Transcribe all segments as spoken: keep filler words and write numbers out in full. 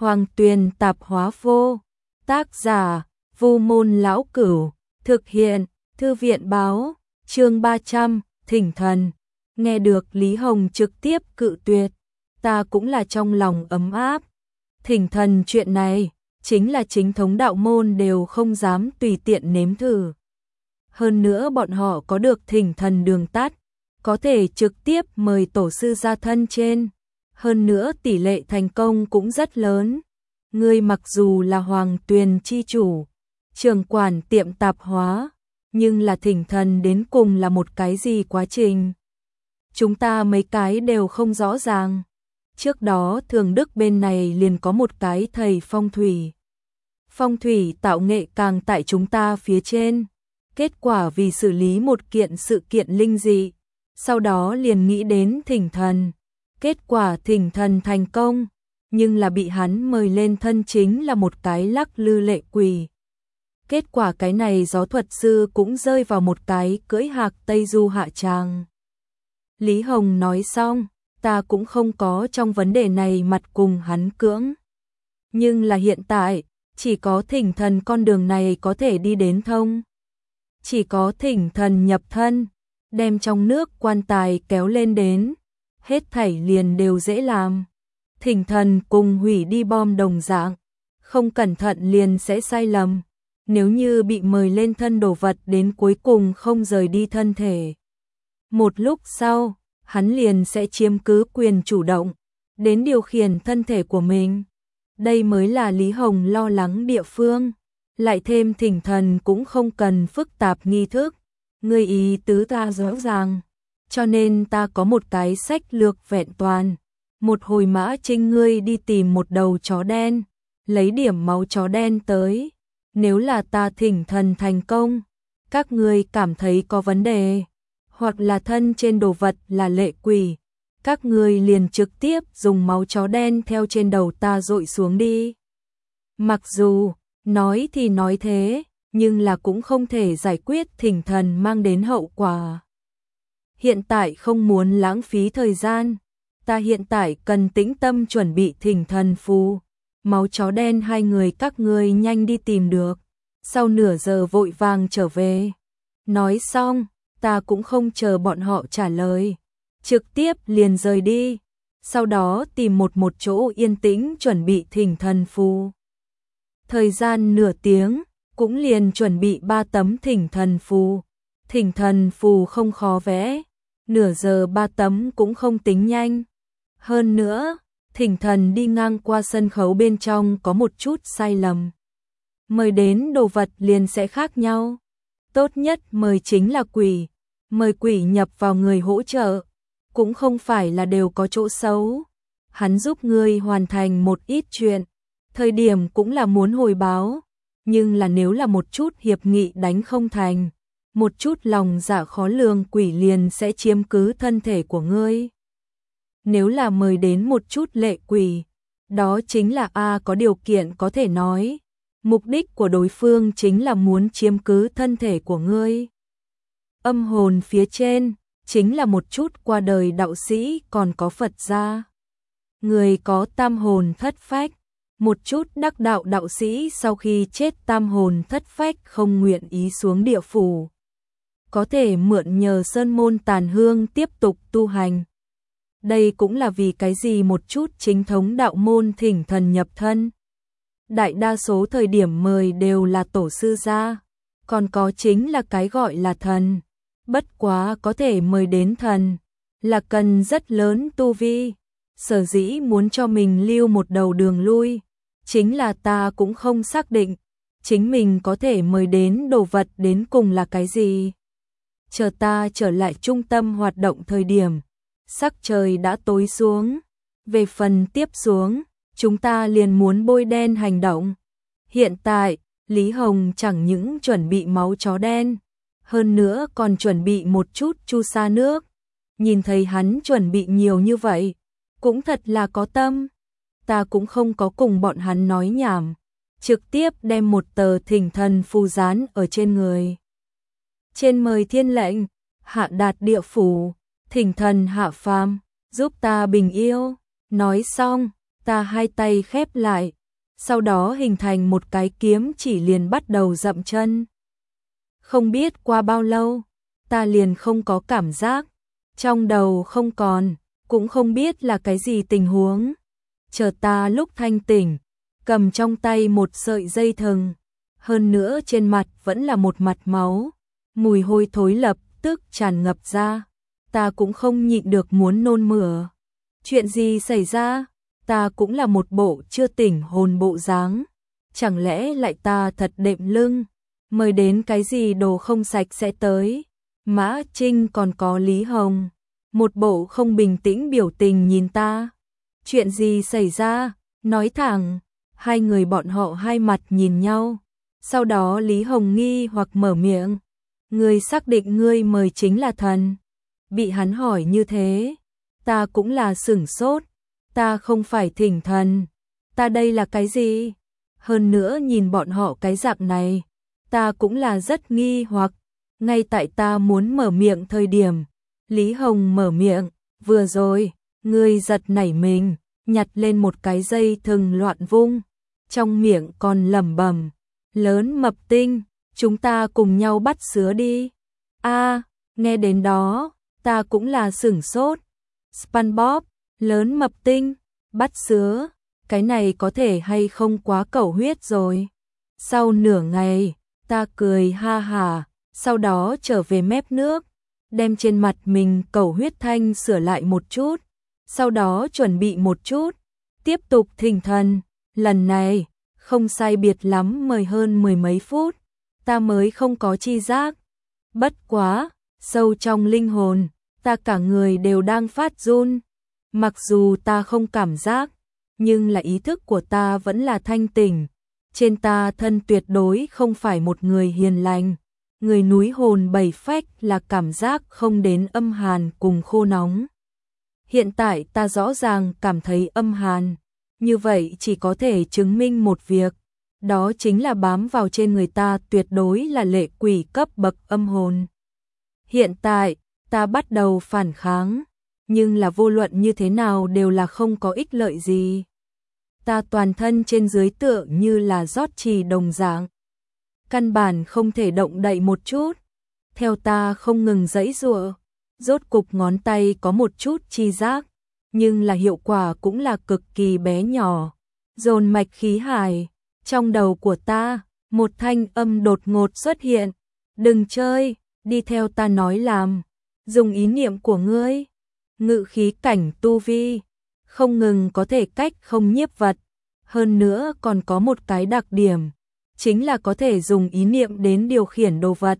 Hoàng Tuyền Tạp Hóa Vô, tác giả Vu Môn Lão Cửu, thực hiện Thư viện Báo, chương ba trăm, Thỉnh Thần. Nghe được Lý Hồng trực tiếp cự tuyệt, ta cũng là trong lòng ấm áp. Thỉnh thần chuyện này, chính là chính thống đạo môn đều không dám tùy tiện nếm thử. Hơn nữa bọn họ có được thỉnh thần đường tắt, có thể trực tiếp mời tổ sư ra thân trên. Hơn nữa tỷ lệ thành công cũng rất lớn. Ngươi mặc dù là Hoàng Tuyền chi chủ, trưởng quản tiệm tạp hóa, nhưng là thỉnh thần đến cùng là một cái gì quá trình. Chúng ta mấy cái đều không rõ ràng. Trước đó Thường Đức bên này liền có một cái thầy phong thủy. Phong thủy tạo nghệ càng tại chúng ta phía trên. Kết quả vì xử lý một kiện sự kiện linh dị, sau đó liền nghĩ đến thỉnh thần. Kết quả thỉnh thần thành công, nhưng là bị hắn mời lên thân chính là một cái lắc lư lệ quỷ. Kết quả cái này gió thuật sư cũng rơi vào một cái cưỡi hạc Tây Du hạ tràng. Lý Hồng nói xong, ta cũng không có trong vấn đề này mặt cùng hắn cưỡng. Nhưng là hiện tại, chỉ có thỉnh thần con đường này có thể đi đến thông. Chỉ có thỉnh thần nhập thân, đem trong nước quan tài kéo lên đến, hết thảy liền đều dễ làm. Thỉnh thần cùng hủy đi bom đồng dạng, không cẩn thận liền sẽ sai lầm. Nếu như bị mời lên thân đồ vật đến cuối cùng không rời đi thân thể, một lúc sau, hắn liền sẽ chiếm cứ quyền chủ động, đến điều khiển thân thể của mình. Đây mới là Lý Hồng lo lắng địa phương. Lại thêm thỉnh thần cũng không cần phức tạp nghi thức. Ngươi ý tứ ta rõ ràng, cho nên ta có một cái sách lược vẹn toàn. Một hồi mã trinh ngươi đi tìm một đầu chó đen, lấy điểm máu chó đen tới. Nếu là ta thỉnh thần thành công, các ngươi cảm thấy có vấn đề, hoặc là thân trên đồ vật là lệ quỷ, các ngươi liền trực tiếp dùng máu chó đen theo trên đầu ta dội xuống đi. Mặc dù nói thì nói thế, nhưng là cũng không thể giải quyết thỉnh thần mang đến hậu quả. Hiện tại không muốn lãng phí thời gian, ta hiện tại cần tĩnh tâm chuẩn bị thỉnh thần phù. Máu chó đen hai người các ngươi nhanh đi tìm được, sau nửa giờ vội vàng trở về. Nói xong, ta cũng không chờ bọn họ trả lời, trực tiếp liền rời đi, sau đó tìm một một chỗ yên tĩnh chuẩn bị thỉnh thần phù. Thời gian nửa tiếng, cũng liền chuẩn bị ba tấm thỉnh thần phù. Thỉnh thần phù không khó vẽ, nửa giờ ba tấm cũng không tính nhanh. Hơn nữa, thỉnh thần đi ngang qua sân khấu bên trong có một chút sai lầm. Mời đến đồ vật liền sẽ khác nhau. Tốt nhất mời chính là quỷ, mời quỷ nhập vào người hỗ trợ, cũng không phải là đều có chỗ xấu. Hắn giúp ngươi hoàn thành một ít chuyện, thời điểm cũng là muốn hồi báo, nhưng là nếu là một chút hiệp nghị đánh không thành, một chút lòng dạ khó lường quỷ liền sẽ chiếm cứ thân thể của ngươi. Nếu là mời đến một chút lệ quỷ, đó chính là A có điều kiện có thể nói, mục đích của đối phương chính là muốn chiếm cứ thân thể của ngươi. Âm hồn phía trên, chính là một chút qua đời đạo sĩ còn có Phật gia. Người có tam hồn thất phách, một chút đắc đạo đạo sĩ sau khi chết tam hồn thất phách không nguyện ý xuống địa phủ, có thể mượn nhờ sơn môn tàn hương tiếp tục tu hành. Đây cũng là vì cái gì một chút chính thống đạo môn thỉnh thần nhập thân. Đại đa số thời điểm mời đều là tổ sư gia, còn có chính là cái gọi là thần. Bất quá có thể mời đến thần, là cần rất lớn tu vi. Sở dĩ muốn cho mình lưu một đầu đường lui, chính là ta cũng không xác định, chính mình có thể mời đến đồ vật đến cùng là cái gì. Chờ ta trở lại trung tâm hoạt động thời điểm, sắc trời đã tối xuống. Về phần tiếp xuống, chúng ta liền muốn bôi đen hành động. Hiện tại, Lý Hồng chẳng những chuẩn bị máu chó đen, hơn nữa còn chuẩn bị một chút chu sa nước. Nhìn thấy hắn chuẩn bị nhiều như vậy, cũng thật là có tâm. Ta cũng không có cùng bọn hắn nói nhảm, trực tiếp đem một tờ thỉnh thần phù dán ở trên người. Trên mời thiên lệnh, hạ đạt địa phủ, thỉnh thần hạ phàm, giúp ta bình yêu. Nói xong, Ta hai tay khép lại, sau đó hình thành một cái kiếm chỉ liền bắt đầu dậm chân. Không biết qua bao lâu, ta liền không có cảm giác, trong đầu không còn, cũng không biết là cái gì tình huống. Chờ ta lúc thanh tỉnh, cầm trong tay một sợi dây thừng, hơn nữa trên mặt vẫn là một mặt máu, mùi hôi thối lập tức tràn ngập ra, ta cũng không nhịn được muốn nôn mửa. Chuyện gì xảy ra? Ta cũng là một bộ chưa tỉnh hồn bộ dáng, chẳng lẽ lại ta thật đệm lưng, mời đến cái gì đồ không sạch sẽ tới. Mã Trinh còn có Lý Hồng, một bộ không bình tĩnh biểu tình nhìn ta. Chuyện gì xảy ra? Nói thẳng. Hai người bọn họ hai mặt nhìn nhau. Sau đó Lý Hồng nghi hoặc mở miệng. Ngươi xác định ngươi mời chính là thần. Bị hắn hỏi như thế, ta cũng là sửng sốt. Ta không phải thỉnh thần. Ta đây là cái gì? Hơn nữa nhìn bọn họ cái dạng này, ta cũng là rất nghi hoặc. Ngay tại ta muốn mở miệng thời điểm, Lý Hồng mở miệng, vừa rồi, ngươi giật nảy mình, nhặt lên một cái dây thừng loạn vung, trong miệng còn lẩm bẩm, lớn mập tinh, chúng ta cùng nhau bắt sứa đi. A, nghe đến đó, ta cũng là sửng sốt. SpongeBob, lớn mập tinh, bắt sứa, cái này có thể hay không quá cẩu huyết rồi. Sau nửa ngày, ta cười ha hả. Sau đó trở về mép nước, đem trên mặt mình cẩu huyết thanh sửa lại một chút, sau đó chuẩn bị một chút, tiếp tục thỉnh thần. Lần này, không sai biệt lắm mời hơn mười mấy phút, ta mới không có chi giác. Bất quá, sâu trong linh hồn, ta cả người đều đang phát run. Mặc dù ta không cảm giác, nhưng là ý thức của ta vẫn là thanh tỉnh. Trên ta thân tuyệt đối không phải một người hiền lành. Người núi hồn bảy phách là cảm giác không đến âm hàn cùng khô nóng. Hiện tại ta rõ ràng cảm thấy âm hàn, như vậy chỉ có thể chứng minh một việc, đó chính là bám vào trên người ta tuyệt đối là lệ quỷ cấp bậc âm hồn. Hiện tại, ta bắt đầu phản kháng, nhưng là vô luận như thế nào đều là không có ích lợi gì. Ta toàn thân trên dưới tựa như là rót trì đồng dạng, căn bản không thể động đậy một chút. Theo ta không ngừng giãy giụa, rốt cục ngón tay có một chút chi giác, nhưng là hiệu quả cũng là cực kỳ bé nhỏ. Dồn mạch khí hải, trong đầu của ta, một thanh âm đột ngột xuất hiện. Đừng chơi, đi theo ta nói làm, dùng ý niệm của ngươi. Ngự khí cảnh tu vi, không ngừng có thể cách không nhiếp vật, hơn nữa còn có một cái đặc điểm, chính là có thể dùng ý niệm đến điều khiển đồ vật.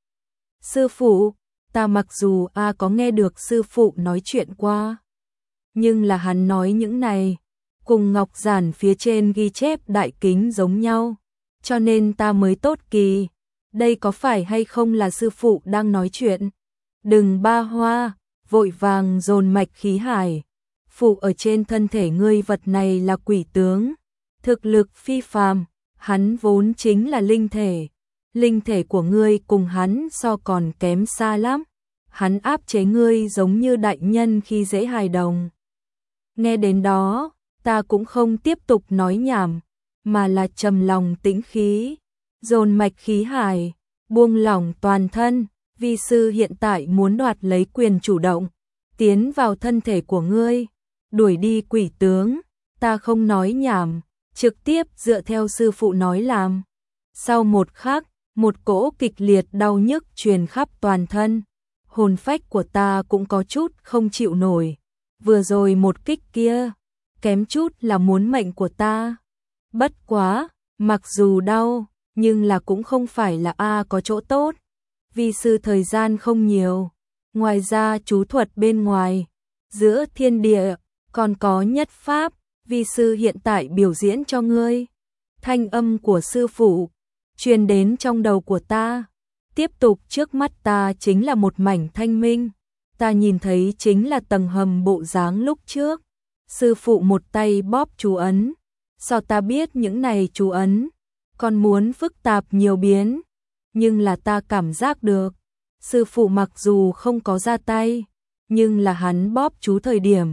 Sư phụ, ta mặc dù a có nghe được sư phụ nói chuyện qua, nhưng là hắn nói những này, cùng ngọc giản phía trên ghi chép đại kính giống nhau, cho nên ta mới tốt kỳ, đây có phải hay không là sư phụ đang nói chuyện? Đừng ba hoa, vội vàng dồn mạch khí hải, phụ ở trên thân thể ngươi vật này là quỷ tướng, thực lực phi phàm. Hắn vốn chính là linh thể, linh thể của ngươi cùng hắn so còn kém xa lắm, hắn áp chế ngươi giống như đại nhân khi dễ hài đồng. Nghe đến đó, ta cũng không tiếp tục nói nhảm, mà là trầm lòng tĩnh khí, dồn mạch khí hải, buông lỏng toàn thân, vi sư hiện tại muốn đoạt lấy quyền chủ động, tiến vào thân thể của ngươi, đuổi đi quỷ tướng, ta không nói nhảm. Trực tiếp dựa theo sư phụ nói làm. Sau một khắc, một cỗ kịch liệt đau nhức truyền khắp toàn thân. Hồn phách của ta cũng có chút không chịu nổi. Vừa rồi một kích kia, kém chút là muốn mệnh của ta. Bất quá, mặc dù đau, nhưng là cũng không phải là A có chỗ tốt. Vì sư thời gian không nhiều. Ngoài ra chú thuật bên ngoài, giữa thiên địa, còn có nhất pháp. Vi sư hiện tại biểu diễn cho ngươi. Thanh âm của sư phụ truyền đến trong đầu của ta. Tiếp tục trước mắt ta chính là một mảnh thanh minh. Ta nhìn thấy chính là tầng hầm bộ dáng lúc trước. Sư phụ một tay bóp chú ấn. Sao ta biết những này chú ấn còn muốn phức tạp nhiều biến. Nhưng là ta cảm giác được. Sư phụ mặc dù không có ra tay, nhưng là hắn bóp chú thời điểm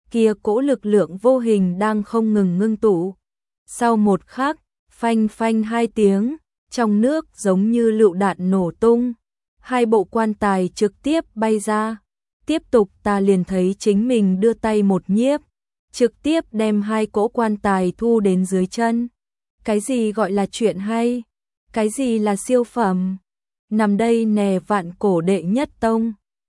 kia cỗ lực lượng vô hình đang không ngừng ngưng tụ. Sau một khắc, phanh phanh hai tiếng, trong nước giống như lựu đạn nổ tung, hai bộ quan tài trực tiếp bay ra. Tiếp tục ta liền thấy chính mình đưa tay một nhiếp, trực tiếp đem hai cỗ quan tài thu đến dưới chân. Cái gì gọi là chuyện hay? Cái gì là siêu phẩm? Nằm đây nè vạn cổ đệ nhất tông.